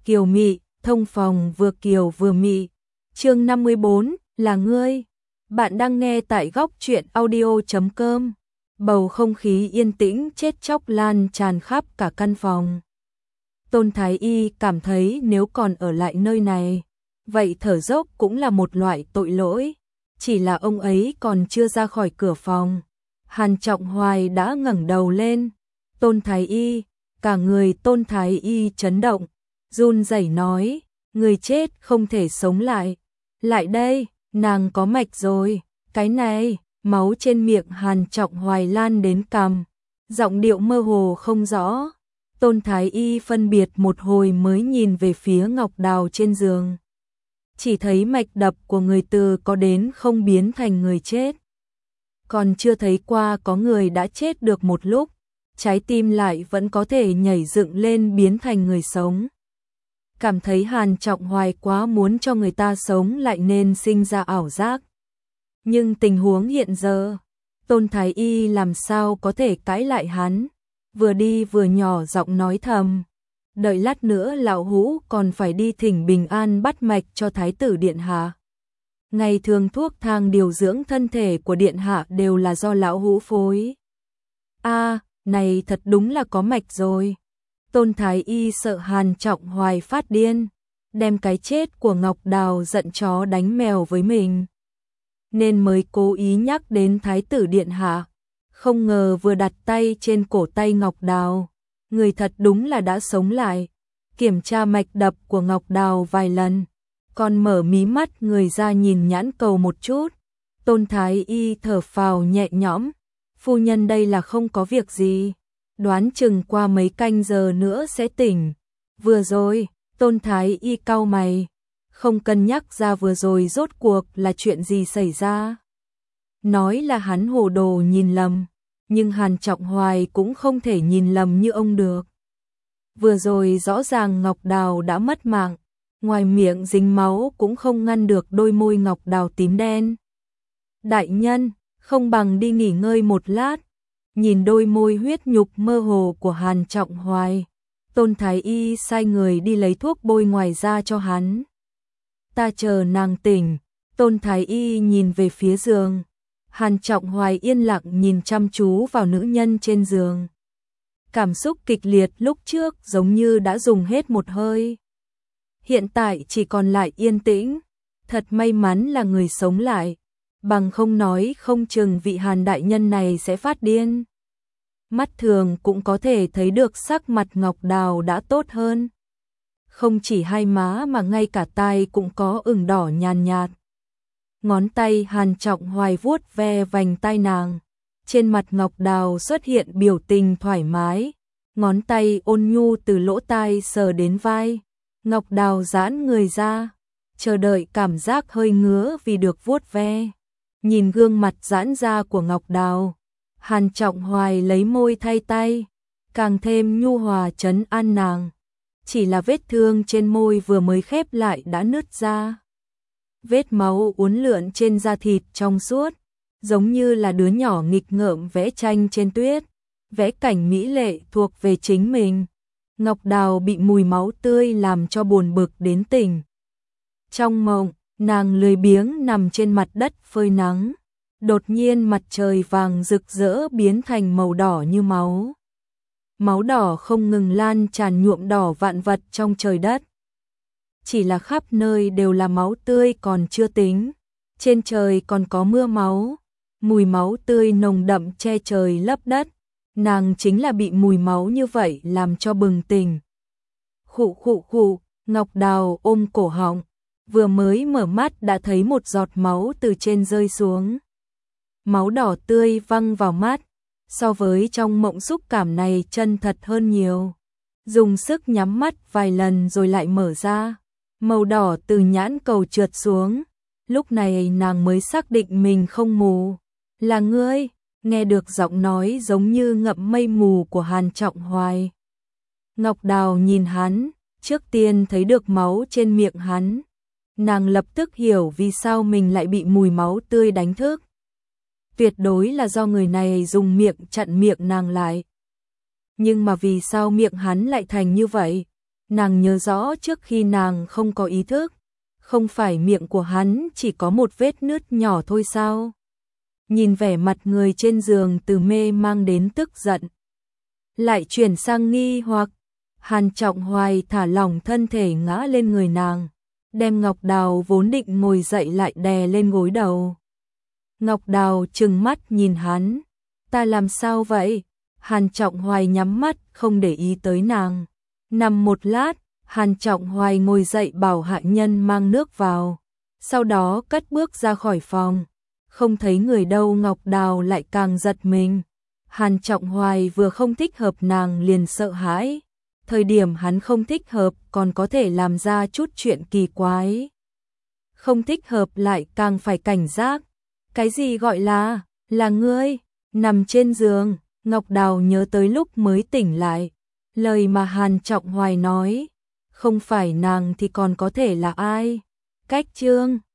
kiều mị, thông phòng vừa kiều vừa mị. Chương 54, là ngươi. Bạn đang nghe tại góc truyện audio.com. Bầu không khí yên tĩnh chết chóc lan tràn khắp cả căn phòng. Tôn Thái Y cảm thấy nếu còn ở lại nơi này, vậy thở dốc cũng là một loại tội lỗi. Chỉ là ông ấy còn chưa ra khỏi cửa phòng, Hàn Trọng Hoài đã ngẩng đầu lên. Tôn Thái Y, cả người Tôn Thái Y chấn động, run rẩy nói, người chết không thể sống lại. Lại đây, nàng có mạch rồi. Cái này, máu trên miệng Hàn Trọng Hoài lan đến cằm, giọng điệu mơ hồ không rõ. Tôn Thái Y phân biệt một hồi mới nhìn về phía Ngọc Đào trên giường. Chỉ thấy mạch đập của người từ có đến không biến thành người chết. Còn chưa thấy qua có người đã chết được một lúc, trái tim lại vẫn có thể nhảy dựng lên biến thành người sống. Cảm thấy Hàn Trọng Hoài quá muốn cho người ta sống lại nên sinh ra ảo giác. Nhưng tình huống hiện giờ, Tôn Thái Y làm sao có thể cãi lại hắn, vừa đi vừa nhỏ giọng nói thầm. Đợi lát nữa lão hũ còn phải đi thỉnh bình an bắt mạch cho Thái tử Điện Hạ. Ngày thường thuốc thang điều dưỡng thân thể của Điện Hạ đều là do lão hũ phối. Này thật đúng là có mạch rồi. Tôn Thái Y sợ Hàn Trọng Hoài phát điên, đem cái chết của Ngọc Đào giận chó đánh mèo với mình, nên mới cố ý nhắc đến Thái tử Điện Hạ. Không ngờ vừa đặt tay trên cổ tay Ngọc Đào, người thật đúng là đã sống lại. Kiểm tra mạch đập của Ngọc Đào vài lần, còn mở mí mắt người ra nhìn nhãn cầu một chút. Tôn Thái Y thở phào nhẹ nhõm, phu nhân đây là không có việc gì, đoán chừng qua mấy canh giờ nữa sẽ tỉnh. Vừa rồi, Tôn Thái Y cau mày, không cân nhắc ra vừa rồi rốt cuộc là chuyện gì xảy ra. Nói là hắn hồ đồ nhìn lầm, nhưng Hàn Trọng Hoài cũng không thể nhìn lầm như ông được. Vừa rồi rõ ràng Ngọc Đào đã mất mạng, ngoài miệng dính máu cũng không ngăn được đôi môi Ngọc Đào tím đen. Đại nhân, không bằng đi nghỉ ngơi một lát. Nhìn đôi môi huyết nhục mơ hồ của Hàn Trọng Hoài, Tôn Thái Y sai người đi lấy thuốc bôi ngoài da cho hắn. Ta chờ nàng tỉnh. Tôn Thái Y nhìn về phía giường. Hàn Trọng Hoài yên lặng nhìn chăm chú vào nữ nhân trên giường. Cảm xúc kịch liệt lúc trước giống như đã dùng hết một hơi. Hiện tại chỉ còn lại yên tĩnh. Thật may mắn là người sống lại, bằng không nói không chừng vị Hàn đại nhân này sẽ phát điên. Mắt thường cũng có thể thấy được sắc mặt Ngọc Đào đã tốt hơn. Không chỉ hai má mà ngay cả tai cũng có ửng đỏ nhàn nhạt. Ngón tay Hàn Trọng Hoài vuốt ve vành tai nàng. Trên mặt Ngọc Đào xuất hiện biểu tình thoải mái. Ngón tay ôn nhu từ lỗ tai sờ đến vai. Ngọc Đào giãn người ra, chờ đợi cảm giác hơi ngứa vì được vuốt ve. Nhìn gương mặt giãn ra của Ngọc Đào, Hàn Trọng Hoài lấy môi thay tay, càng thêm nhu hòa trấn an nàng. Chỉ là vết thương trên môi vừa mới khép lại đã nứt ra. Vết máu uốn lượn trên da thịt trong suốt, giống như là đứa nhỏ nghịch ngợm vẽ tranh trên tuyết, vẽ cảnh mỹ lệ thuộc về chính mình. Ngọc Đào bị mùi máu tươi làm cho buồn bực đến tỉnh. Trong mộng, nàng lười biếng nằm trên mặt đất phơi nắng. Đột nhiên mặt trời vàng rực rỡ biến thành màu đỏ như máu. Máu đỏ không ngừng lan tràn nhuộm đỏ vạn vật trong trời đất. Chỉ là khắp nơi đều là máu tươi còn chưa tính. Trên trời còn có mưa máu. Mùi máu tươi nồng đậm che trời lấp đất. Nàng chính là bị mùi máu như vậy làm cho bừng tỉnh. Khụ khụ khụ, Ngọc Đào ôm cổ họng. Vừa mới mở mắt đã thấy một giọt máu từ trên rơi xuống. Máu đỏ tươi văng vào mắt, so với trong mộng xúc cảm này chân thật hơn nhiều. Dùng sức nhắm mắt vài lần rồi lại mở ra, màu đỏ từ nhãn cầu trượt xuống. Lúc này nàng mới xác định mình không mù. Là ngươi, nghe được giọng nói giống như ngậm mây mù của Hàn Trọng Hoài. Ngọc Đào nhìn hắn, trước tiên thấy được máu trên miệng hắn. Nàng lập tức hiểu vì sao mình lại bị mùi máu tươi đánh thức. Tuyệt đối là do người này dùng miệng chặn miệng nàng lại. Nhưng mà vì sao miệng hắn lại thành như vậy? Nàng nhớ rõ trước khi nàng không có ý thức, không phải miệng của hắn chỉ có một vết nứt nhỏ thôi sao? Nhìn vẻ mặt người trên giường từ mê mang đến tức giận, lại chuyển sang nghi hoặc, Hàn Trọng Hoài thả lỏng thân thể ngã lên người nàng, đem Ngọc Đào vốn định ngồi dậy lại đè lên gối đầu. Ngọc Đào trừng mắt nhìn hắn, ta làm sao vậy? Hàn Trọng Hoài nhắm mắt không để ý tới nàng. Nằm một lát, Hàn Trọng Hoài ngồi dậy bảo hạ nhân mang nước vào, sau đó cất bước ra khỏi phòng. Không thấy người đâu, Ngọc Đào lại càng giật mình. Hàn Trọng Hoài vừa không thích hợp nàng liền sợ hãi. Thời điểm hắn không thích hợp còn có thể làm ra chút chuyện kỳ quái. Không thích hợp lại càng phải cảnh giác. Cái gì gọi là ngươi? Nằm trên giường, Ngọc Đào nhớ tới lúc mới tỉnh lại. Lời mà Hàn Trọng Hoài nói, không phải nàng thì còn có thể là ai? Cách chương